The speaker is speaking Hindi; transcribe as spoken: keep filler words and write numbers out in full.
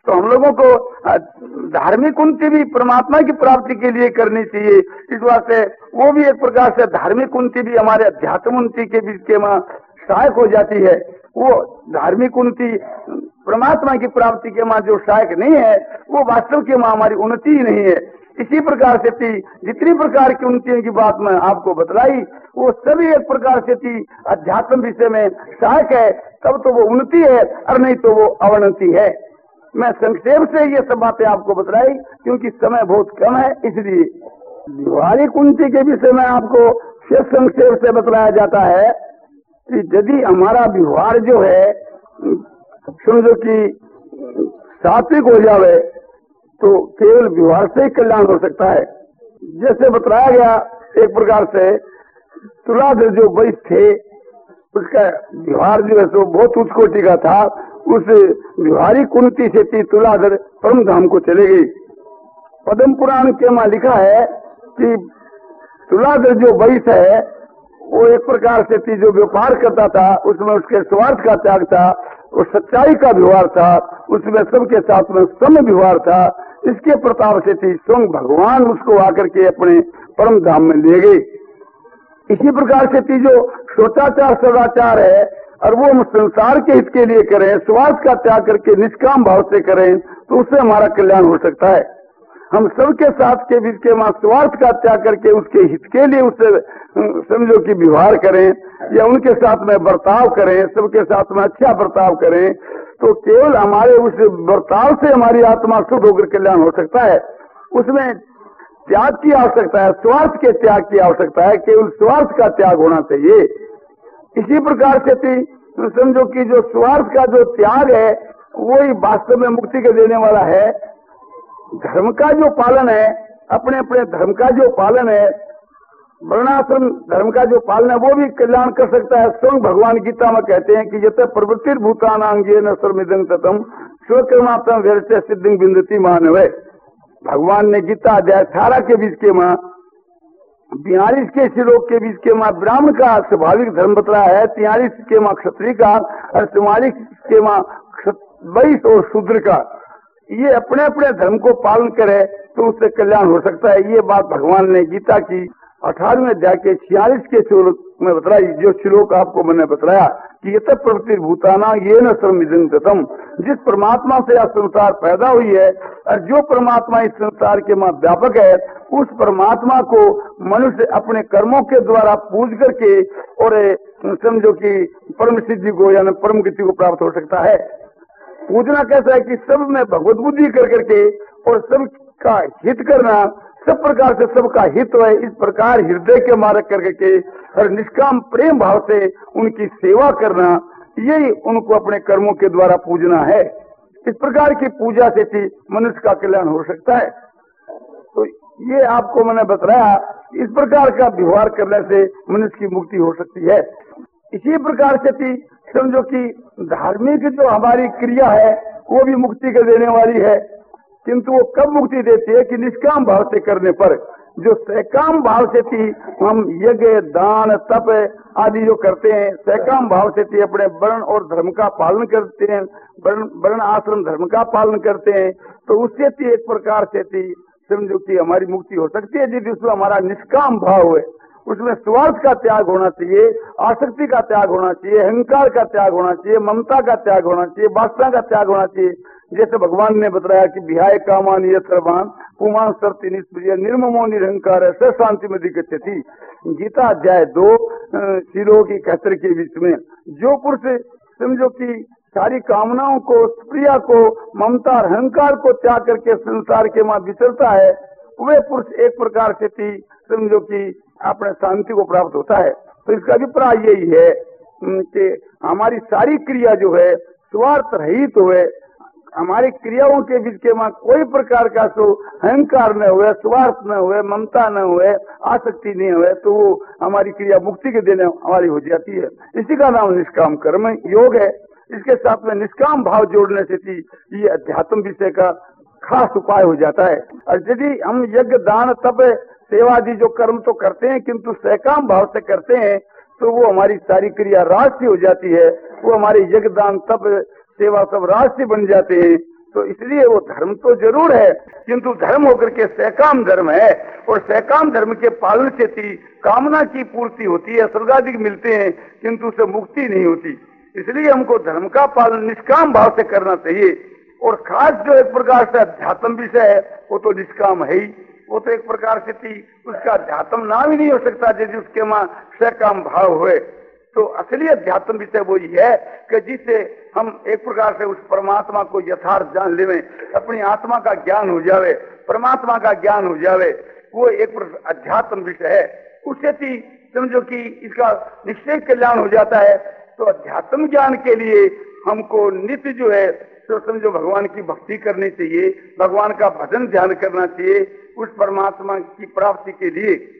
तो हम लोगों को धार्मिक उन्नति भी परमात्मा की प्राप्ति के लिए करनी चाहिए। इस वास्ते वो भी एक प्रकार से धार्मिक उन्नति भी हमारे अध्यात्म उन्नति के बीच के में सहायक हो जाती है। वो धार्मिक उन्नति परमात्मा की प्राप्ति के मां जो सहायक नहीं है, वो वास्तव के मां हमारी उन्नति ही नहीं है। इसी प्रकार से थी जितनी प्रकार की उन्नति की बात मैं आपको बतलाई, वो सभी एक प्रकार से थी अध्यात्म विषय में सहायक है, तब तो वो उन्नति है और नहीं तो वो अवनति है। मैं संक्षेप से ये सब बातें आपको बतलाई क्योंकि समय बहुत कम है, इसलिए व्यवहारिक उन्नति के विषय में आपको फिर संक्षेप से बतलाया जाता है कि यदि हमारा व्यवहार जो है समझो कि सात्विक हो जावे तो केवल व्यवहार से ही कल्याण हो सकता है। जैसे बताया गया एक प्रकार से तुलाधर जो वैश्य थे उसका व्यवहार जो है सो बहुत उच्च कोटि का था। उस व्यवहारिक उन्नति से थी तुलाधर परम धाम को चले गई। पद्म पुराण के में लिखा है कि तुलाधर जो वैश्य है वो एक प्रकार से थी जो व्यापार करता था, उसमें उसके स्वार्थ का त्याग था, वो सच्चाई का व्यवहार था, उसमें सबके साथ में सम व्यवहार था। इसके प्रताप से थी स्वयं भगवान उसको आकर के अपने परम धाम में ले गए। इसी प्रकार से थी जो सोचाचार सदाचार है और वो हम संसार के हित के लिए करें, स्वार्थ का त्याग करके निष्काम भाव से करें तो उससे हमारा कल्याण हो सकता है। हम सबके साथ के बीच के मां स्वार्थ का त्याग करके उसके हित के लिए उससे समझो कि व्यवहार करें या उनके साथ में बर्ताव करें, सबके साथ में अच्छा बर्ताव करें, तो केवल हमारे उस बर्ताव से हमारी आत्मा शुद्ध होकर कल्याण हो सकता है। उसमें त्याग की आवश्यकता है, स्वार्थ के त्याग की आवश्यकता है, केवल स्वार्थ का त्याग होना चाहिए। इसी प्रकार से थी समझो कि जो स्वार्थ का जो त्याग है वही वास्तव में मुक्ति के देने वाला है। धर्म का जो पालन है, अपने अपने धर्म का जो पालन है, वर्णाश्रम धर्म का जो पालन है, वो भी कल्याण कर सकता है। स्वयं भगवान गीता में कहते हैं कि जैसे प्रवृत्ति भूतानांगे न सर्वमिदं ततम स्वकर्मात्म व्यर्थ सिद्धि बिंदती मानव। भगवान ने गीता अध्याय अठारह के बीच के मां बयालीस के श्लोक के बीच के मां ब्राह्मण का स्वाभाविक धर्म बतलाया है, तियालीस के मां क्षत्रिय का और चौवालीस के मां वैश्य और शूद्र का। ये अपने अपने धर्म को पालन करे तो उससे कल्याण हो सकता है। ये बात भगवान ने गीता की अठारहवें अध्याय के छियालीस के श्लोक में बतलाई। जो श्लोक आपको मैंने बताया कि ये तब प्रवृत्ति भूताना ये न सर्वमिदं ततम, जिस परमात्मा से यह संसार पैदा हुई है और जो परमात्मा इस संसार के मां व्यापक है, उस परमात्मा को मनुष्य अपने कर्मों के द्वारा पूज करके और समझो कि परम सिद्धि को यानी परम गति को प्राप्त हो सकता है। पूजना कैसा है कि सब में भगवत बुद्धि कर करके और सबका हित करना, सब प्रकार से सबका हित है, इस प्रकार हृदय के मार्ग करके और निष्काम प्रेम भाव से उनकी सेवा करना, यही उनको अपने कर्मों के द्वारा पूजना है। इस प्रकार की पूजा से भी मनुष्य का कल्याण हो सकता है। तो ये आपको मैंने बताया, इस प्रकार का व्यवहार करने से मनुष्य की मुक्ति हो सकती है। इसी प्रकार से भी समझो कि धार्मिक जो हमारी क्रिया है वो भी मुक्ति के देने वाली है, किंतु वो कब मुक्ति देती है कि निष्काम भाव से करने पर। जो सकाम भाव से थी हम यज्ञ दान तप आदि जो करते हैं, सकाम भाव से थी अपने वर्ण और धर्म का पालन करते हैं, वर्ण आश्रम धर्म का पालन करते हैं, तो उससे थी एक प्रकार से थी समझो कि हमारी मुक्ति हो सकती है। यदि उसमें हमारा निष्काम भाव है, उसमें स्वार्थ का त्याग होना चाहिए, आसक्ति का त्याग होना चाहिए, अहंकार का त्याग होना चाहिए, ममता का त्याग होना चाहिए, वासना का त्याग होना चाहिए। जैसे भगवान ने बताया कि विहाय कामान ये सर्वान पुमान सर्ति निष्प्रिय निर्ममो निरहंकार स शांति में दिगच्छति। गीता अध्याय दो श्लोक की इकहत्तर के बीच में जो पुरुष समझो कि सारी कामनाओं को, प्रिया को, ममता और अहंकार को त्याग करके संसार के मां विचरता है, वे पुरुष एक प्रकार से थी समझो कि अपने शांति को प्राप्त होता है। तो इसका अभिप्राय यही है कि हमारी सारी क्रिया जो है स्वार्थ रहित तो हुए, हमारी क्रियाओं के बीच के मां कोई प्रकार का सो अहंकार न हुए, स्वार्थ न हुए, ममता न हुए, आसक्ति नहीं हुए, तो वो हमारी क्रिया मुक्ति के देने वाली हो जाती है। इसी का नाम निष्काम कर्म योग है। इसके साथ में निष्काम भाव जोड़ने से थी ये अध्यात्म विषय का खास उपाय हो जाता है। और यदि हम यज्ञ दान तप सेवा आदि जो कर्म तो करते हैं किंतु सकाम भाव से करते हैं, तो वो हमारी सारी क्रिया राष्ट्रीय हो जाती है। वो हमारी यज्ञ दान तप सेवा सब राष्ट्रीय बन जाते हैं। तो इसलिए वो धर्म तो जरूर है, किंतु धर्म होकर के सकाम धर्म है, और सकाम धर्म के पालन से थी कामना की पूर्ति होती है, स्वर्गाधिक मिलते हैं, किंतु उसे मुक्ति नहीं होती। इसलिए हमको धर्म का पालन निष्काम भाव से करना चाहिए। और खास जो एक प्रकार से अध्यात्म विषय है वो तो निष्काम है ही, वो तो एक प्रकार से थी उसका अध्यात्म नाम ही नहीं हो सकता यदि उसके वहां सकाम भाव हुए। तो असली अध्यात्म विषय वो ही है कि जिससे हम एक प्रकार से उस परमात्मा को यथार्थ जान लेवे, अपनी आत्मा का ज्ञान हो जावे, परमात्मा का ज्ञान हो जावे, वो एक अध्यात्म विषय है। उससे थी समझो कि इसका निश्चय कल्याण हो जाता है। तो अध्यात्म ज्ञान के लिए हमको नित्य जो है तो समझो भगवान की भक्ति करनी चाहिए, भगवान का भजन ध्यान करना चाहिए उस परमात्मा की प्राप्ति के लिए।